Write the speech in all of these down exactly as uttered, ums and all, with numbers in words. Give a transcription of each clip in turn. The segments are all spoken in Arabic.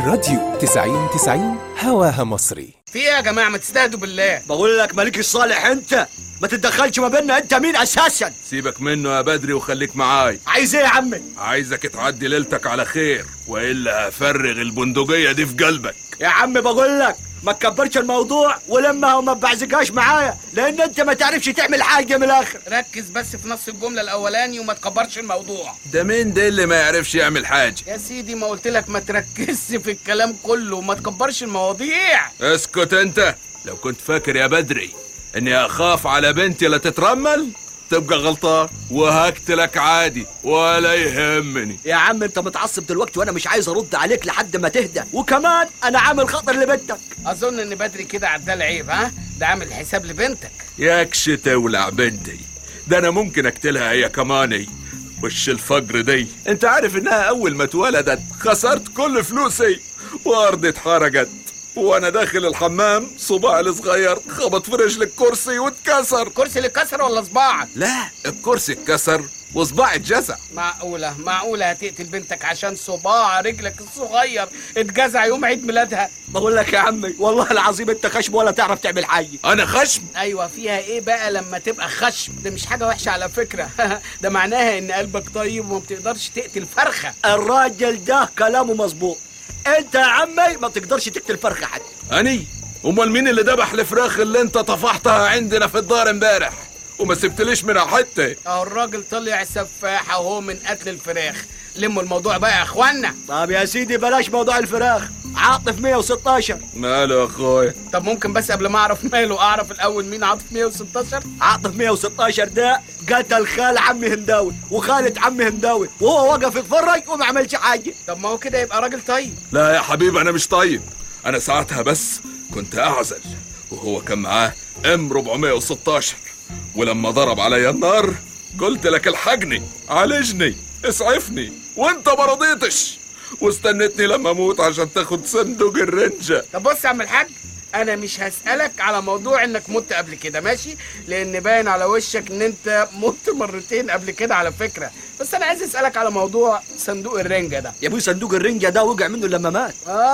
الراديو تسعين تسعين هواها مصري. في ايه يا جماعه؟ ما تستهدوا بالله. بقول لك مالك الصالح، انت ما تتدخلش ما بيننا. انت مين اساسا؟ سيبك منه يا بدري وخليك معاي. عايز ايه يا عمي؟ عايزك تعدي ليلتك على خير، والا هفرغ البندقيه دي في قلبك. يا عمي بقول لك ما تكبرش الموضوع ولما وما تبعزقهاش معايا، لان انت ما تعرفش تعمل حاجه من الاخر. ركز بس في نص الجمله الاولاني وما تكبرش الموضوع. ده مين ده اللي ما يعرفش يعمل حاجه؟ يا سيدي ما قلت لك ما تركزش في الكلام كله وما تكبرش المواضيع. اسكت انت. لو كنت فاكر يا بدري اني اخاف على بنتي لا تترمل تبقى غلطان، وهقتلك عادي ولا يهمني. يا عم انت متعصب دلوقتي وانا مش عايز ارد عليك لحد ما تهدى، وكمان انا عامل خطر لبنتك. اظن ان بدري كده عدى العيب. ها ده عامل حساب لبنتك. ياكش تولع بنتي، ده انا ممكن اقتلها هي كماني. وش الفقر دي؟ انت عارف انها اول ما اتولدت خسرت كل فلوسي وارضي اتحرقت، وانا داخل الحمام صباعي الصغير خبط في رجل الكرسي واتكسر. الكرسي اللي اتكسر ولا صباعك؟ لا، الكرسي اتكسر وصباعي اتجزع. معقولة معقولة هتقتل بنتك عشان صباع رجلك الصغير اتجزع يوم عيد ميلادها؟ بقول لك يا عمي والله العظيم انت خشم ولا تعرف تعمل حاجه. انا خشم؟ ايوه فيها ايه بقى لما تبقى خشم؟ ده مش حاجة وحشة على فكرة. ده معناها ان قلبك طيب وما بتقدرش تقتل فرخة. الراجل ده كلامه مظبوط. انت يا عمي ما تقدرش تقتل فرخه حد. اني؟ امال مين اللي ذبح الفراخ اللي انت طفحتها عندنا في الدار امبارح وما سبتليش منها حته؟ اهو الراجل طلع سفاح وهو من قتل الفراخ. لموا الموضوع بقى يا اخوانا. طب يا سيدي بلاش موضوع الفراخ. عاطف مية وستاشر. ماله يا اخويا؟ طب ممكن بس قبل ما اعرف ماله اعرف الاول مين عاطف مية وستاشر؟ عاطف مية وستاشر ده قتل خال عمي هنداوي وخالة عمي هنداوي وهو وقف يتفرج وما عملش حاجه. طب ما هو كده يبقى راجل طيب. لا يا حبيبي انا مش طيب. انا ساعتها بس كنت اعزل وهو كان معاه ام أربعمية وستاشر، ولما ضرب علي النار قلت لك الحقني عالجني اسعفني وانت ما رضيتش، واستنتني لما اموت عشان تاخد صندوق الرنجة. طب بص يا عم الحاج، انا مش هسألك على موضوع انك مت قبل كده ماشي، لان باين على وشك ان انت مت مرتين قبل كده على فكرة. بس انا عايز اسألك على موضوع صندوق الرنجة ده. يا ابوي صندوق الرنجة ده وقع منه لما مات.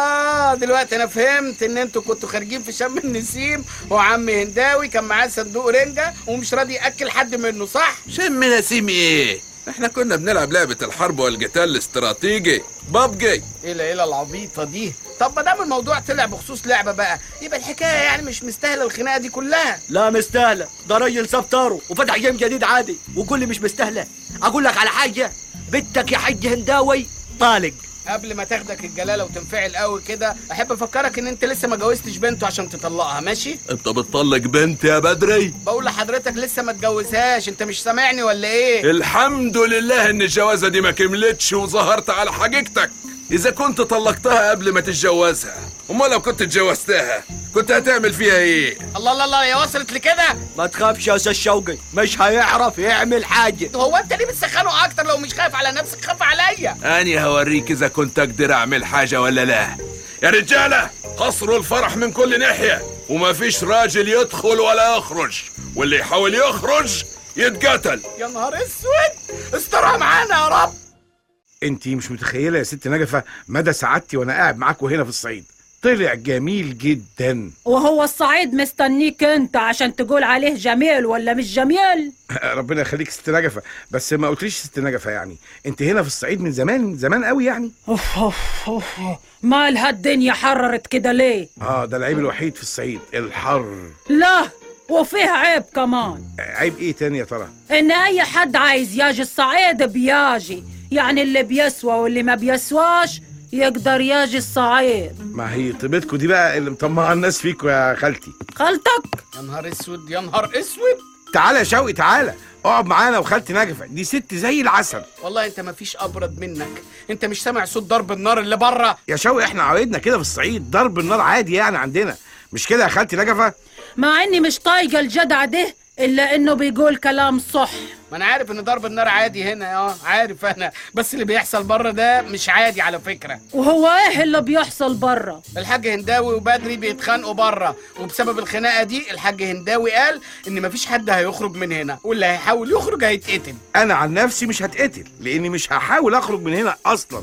اه دلوقتي انا فهمت ان انتوا كنتوا خارجين في شم النسيم وعمي هنداوي كان معاه صندوق رنجة ومش راضي ياكل حد منه، صح؟ شم نسيم ايه؟ احنا كنا بنلعب لعبة الحرب والقتال الاستراتيجي بابجي. ايه العيله العبيطه دي؟ طب ما دام الموضوع طلع بخصوص لعبه بقى يبقى الحكايه يعني مش مستاهله الخناقه دي كلها. لا مستاهله، ده راجل ساب طاره وفتح جيم جديد عادي وكل لي مش مستاهله. اقول لك على حاجه، بنتك يا حاج هنداوي طالق. قبل ما تاخدك الجلاله وتنفعل قوي كده احب افكرك ان انت لسه ما جوزتش بنته عشان تطلقها، ماشي؟ انت بتطلق بنت يا بدري؟ بقول لحضرتك لسه ما تجوزهاش، انت مش سامعني ولا ايه؟ الحمد لله ان الجوازه دي ما كملتش وظهرت على حقيقتك. اذا كنت طلقتها قبل ما تتجوزها، امال لو كنت اتجوزتها كنت هتعمل فيها ايه؟ الله الله الله، يا وصلت لكده؟ ما تخافش يا استاذ شوقي، مش هيعرف يعمل حاجه. هو انت ليه بتسخنه اكتر؟ لو مش خايف على نفسك خاف عليا. اني هوريك اذا كنت اقدر اعمل حاجه ولا لا. يا رجاله حصروا الفرح من كل ناحيه وما فيش راجل يدخل ولا يخرج، واللي يحاول يخرج يتقتل. يا نهار اسود، استرها معانا يا رب. انتي مش متخيله يا ست نجفه مدى سعادتي وانا قاعد معاكوا هنا في الصعيد. طلع جميل جدا. وهو الصعيد مستنيك انت عشان تقول عليه جميل ولا مش جميل؟ ربنا يخليك ست نجفه، بس ما قلتليش ست نجفه يعني انت هنا في الصعيد من زمان زمان قوي يعني. اوف اوف اوف، مالها الدنيا حررت كده ليه؟ اه ده العيب الوحيد في الصعيد، الحر. لا وفيها عيب كمان. عيب ايه تاني يا ترى؟ ان اي حد عايز ياجي الصعيد بياجي، يعني اللي بيسوى واللي ما بيسواش يقدر ياجي الصعيد. ما هي طيبتكوا دي بقى اللي مطمعه الناس فيكوا يا خالتي. خالتك؟ يا نهار اسود يا نهار اسود. تعالى يا شوقي تعالى اقعد معانا وخالتي نجفه، دي ست زي العسل. والله انت ما فيش ابرد منك، انت مش سامع صوت ضرب النار اللي بره؟ يا شوقي احنا عوايدنا كده في الصعيد، ضرب النار عادي يعني عندنا، مش كده يا خالتي نجفه؟ مع اني مش طايقه الجدع ده الا انه بيقول كلام صح. ما انا عارف ان ضرب النار عادي هنا، اه عارف انا، بس اللي بيحصل بره ده مش عادي على فكره. وهو ايه اللي بيحصل بره؟ الحاج هنداوي وبدري بيتخانقوا بره، وبسبب الخناقه دي الحاج هنداوي قال ان مفيش حد هيخرج من هنا، واللي هيحاول يخرج هيتقتل. انا عن نفسي مش هتقتل لاني مش هحاول اخرج من هنا اصلا.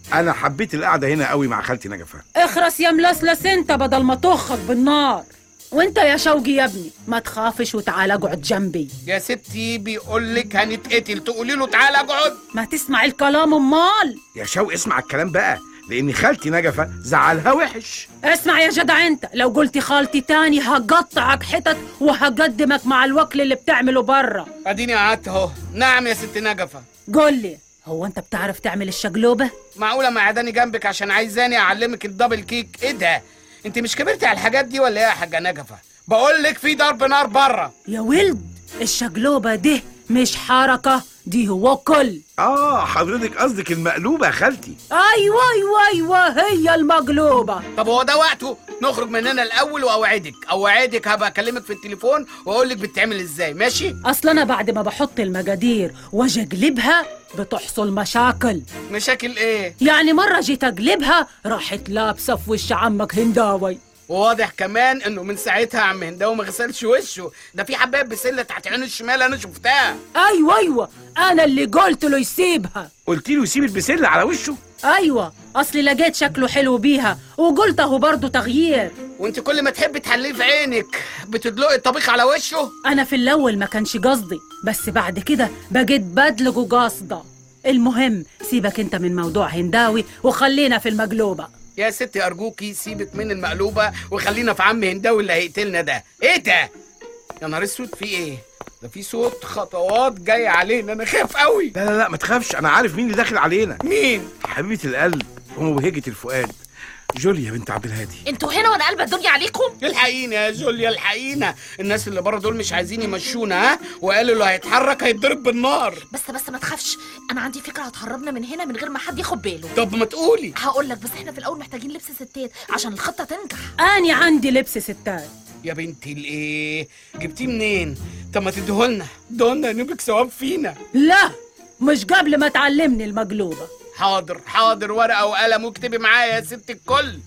انا حبيت القعده هنا قوي مع خالتي نجفه. اخرس يا ملسلس انت بدل ما طخك بالنار. وانت يا شوقي يا ابني ما تخافش وتعال اقعد جنبي. يا ستي بيقول لك هنتقتل تقولي له تعالى اقعد؟ ما تسمع الكلام امال. يا شوقي اسمع الكلام بقى، لان خالتي نجفه زعلها وحش. اسمع يا جدع انت، لو قلت خالتي تاني هقطعك حتت وهقدمك مع الوكل اللي بتعمله بره. اديني قعدت اهو. نعم يا ست نجفه. قول لي، هو انت بتعرف تعمل الشقلوبه؟ معقوله معداني جنبك عشان عايزاني اعلمك الدبل كيك؟ ايه ده؟ انت مش كبرتي على الحاجات دي ولا ايه يا حاجه نجفه؟ بقول لك في ضرب نار بره. يا ولد الشقلوبه دي مش حركه، دي وكل. اه حضرتك قصدك المقلوبه يا خالتي. ايوه ايوه ايوه هي المقلوبه. طب هو ده وقته نخرج من هنا الاول واوعدك اوعدك هبقى اكلمك في التليفون واقول لك بتتعمل ازاي، ماشي؟ اصل انا بعد ما بحط المقادير واجي اقلبها بتحصل مشاكل. مشاكل ايه؟ يعني مره جيت اقلبها راحت لابسه في وش عمك هنداوي. وواضح كمان انه من ساعتها عم هنداوي ما غسلش وشه، ده في حبايه بسله تحت عينه الشمال انا شفتها. ايوه ايوه انا اللي قلت له يسيبها. قلت له يسيب البسله على وشه؟ ايوه اصلي لقيت شكله حلو بيها وقلت اهو برضه تغيير. وانت كل ما تحبي تحليه في عينك بتدلقي الطبيخ على وشه؟ انا في الاول ما كانش قصدي، بس بعد كده بقيت بدلقه قاصده. المهم سيبك انت من موضوع هنداوي وخلينا في المقلوبه. يا ستي ارجوكي سيبك من المقلوبه وخلينا في عم هنداوي اللي هيقتلنا ده. ايه ده؟ يا نهار اسود، في ايه؟ ده في صوت خطوات جاي علينا، انا خايف قوي. لا لا لا ما تخافش، انا عارف مين اللي داخل علينا. مين؟ حبيبه القلب ومبهجه الفؤاد، جوليا بنت عبد الهادي. انتوا هنا وانا قلب الدنيا عليكم؟ الحقينا يا جوليا الحقينا، الناس اللي بره دول مش عايزين يمشونا، ها؟ وقالوا اللي هيتحرك هيتضرب بالنار. بس بس ما تخافش، انا عندي فكره هتهربنا من هنا من غير ما حد ياخد باله. طب ما تقولي. هقول لك، بس احنا في الاول محتاجين لبس ستات عشان الخطه تنجح. اني عندي لبس ستات. يا بنتي الايه؟ جبتيه منين؟ طب ما تديهولنا، اديهولنا نبك ثواب فينا. لا مش قبل ما تعلمني المقلوبه. حاضر حاضر، ورقه وقلم واكتبي معايا يا ست الكل.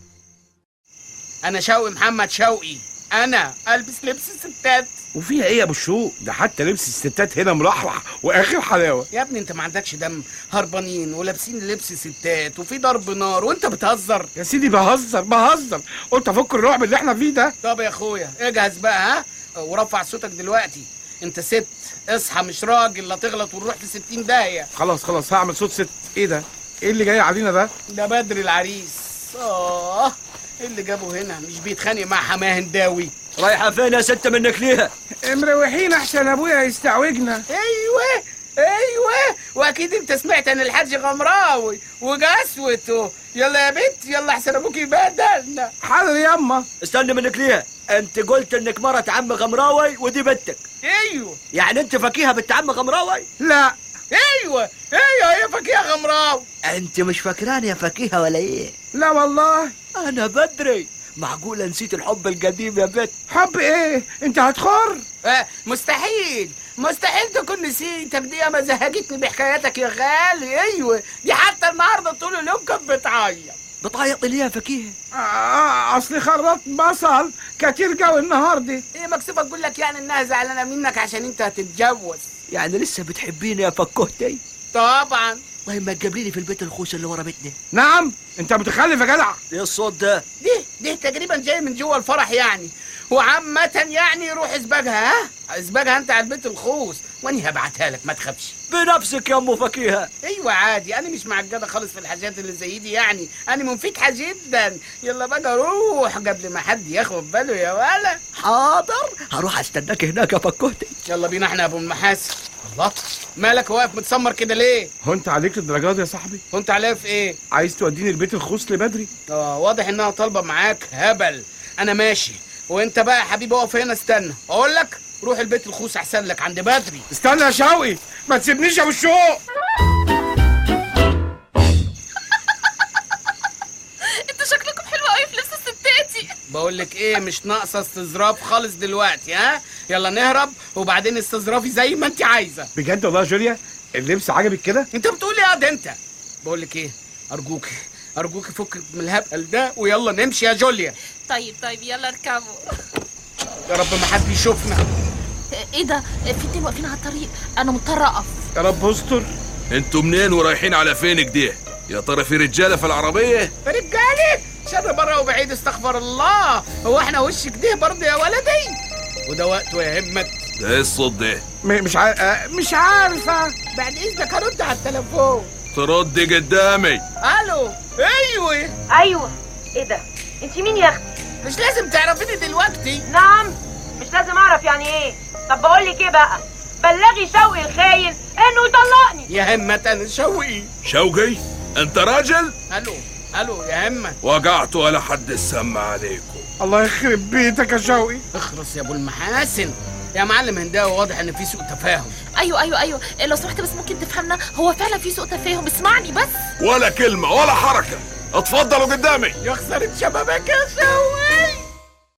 انا شوقي محمد شوقي، انا البس لبس الستات. وفيها ايه يا ابو الشوق؟ ده حتى لبس الستات هنا مرحرح واخر حلاوه. يا ابني انت ما عندكش دم؟ هربانين ولابسين لبس ستات وفي ضرب نار وانت بتهزر؟ يا سيدي بهزر بهزر، قلت افك الرعب اللي احنا فيه ده. طب يا اخويا اجهز بقى، ها؟ ورفع صوتك دلوقتي، انت ست، اصحى مش راجل لا تغلط ونروح في ستين داهيه. خلاص خلاص هعمل صوت ست. ايه ده؟ ايه اللي جاي علينا ده؟ ده بدر العريس. اه ايه اللي جابه هنا؟ مش بيتخانق مع حماه هنداوي؟ رايحه فين يا ست منك ليها؟ مروحين احسن ابويا يستعوجنا. ايوه ايوه، واكيد انت سمعت عن الحاج غمراوي وجسوته. يلا يا بنت يلا احسن ابوك يبهدلنا. حاضر ياما. استنى منك ليها، انت قلت انك مرت عم غمراوي ودي بنتك. ايوه يعني انت فاكيها بنت عم غمراوي؟ لا. ايوه ايوه يا فكيه غمراوي. انت مش فاكراني يا فاكيها ولا ايه؟ لا والله. انا بدري، معقوله نسيت الحب القديم يا بنت؟ حب ايه؟ انت هتخر؟ آه مستحيل مستحيل تكون نسيتك، دي ما زهقتني بحكاياتك يا غالي. ايوه دي حتى النهارده طول اليوم كانت بتعيط. بتعيط ليه يا فاكيها؟ آه اصلي خرطت بصل كتير جو النهارده. ايه مكسوفه تقول لك يعني انها زعلانه منك عشان انت هتتجوز؟ يعني لسه بتحبيني يا فكوهتي؟ طبعا. طيب ما تجيبليني في البيت الخوش اللي ورا بيتنا. نعم انت متخلف يا جدع. ايه الصوت ده؟ دي دي تقريبا جاي من جوه الفرح يعني، وعامة يعني روح اسباجها، ها؟ اسباجها انت على البيت الخوص واني هبعتها لك ما تخافش. بنفسك يا ام فكيها. ايوه عادي، انا مش معجبه خالص في الحاجات اللي زي دي يعني، انا منفتحه جدا. يلا بقى روح قبل ما حد ياخد باله يا ولا. حاضر هروح استناك هناك يا فكوهتي. يلا بينا احنا يا ابو المحاسن. الله مالك واقف متسمر كده ليه؟ هو انت عليك الدرجات يا صاحبي؟ كنت عليا في ايه؟ عايز توديني البيت الخوص لبدري؟ اه واضح انها طالبه معاك هبل. انا ماشي، وانت بقى يا حبيبي اقف هنا استنى. اقول لك روح البيت الخوص احسن لك عند بدري. استنى يا شوقي ما تسيبنيش يا ابو الشوق. انتوا شكلكم حلو قوي في لبس الستاتي. بقول لك ايه، مش ناقصه استظراف خالص دلوقتي، ها؟ يلا نهرب وبعدين استظرافي زي ما انت عايزه. بجد والله يا جوليا اللبس عجبك كده؟ انت بتقول ايه يا ده انت؟ بقول لك ايه، ارجوك ارجوك فك من الهبل ده ويلا نمشي يا جوليا. طيب طيب يلا اركبوا. يا رب ما حد يشوفنا. ايه ده؟ في اتنين واقفين على الطريق، انا مضطره اقف. يا رب استر. انتوا منين ورايحين على فين كده؟ يا ترى في رجاله في العربيه؟ رجالي شر بره وبعيد، استغفر الله. هو احنا وش كده برضه يا ولدي؟ وده وقته يا همت. ده ايه الصوت ده؟ م- مش عارف آه، مش عارفه. بعد اذنك هرد على التليفون. تردي قدامي. الو. ايوه ايوه. ايه ده؟ انت مين يا اختي؟ مش لازم تعرفيني دلوقتي. نعم، مش لازم اعرف يعني ايه. طب بقول لك ايه بقى، بلغي شوقي الخاين انه يطلقني. يا همت انا شوقي. شوقي؟ انت راجل؟ الو الو يا همت. وقعت ولا حد السمع عليكم. الله يخرب بيتك يا شوقي. اخرس يا ابو المحاسن. يا معلم هنداوي، واضح ان في سوء تفاهم. ايوه ايوه ايوه لو سمحت بس ممكن تفهمنا، هو فعلا في سوء تفاهم، اسمعني بس. ولا كلمه ولا حركه، اتفضلوا قدامي. يا خسارة شبابك يا شوقي.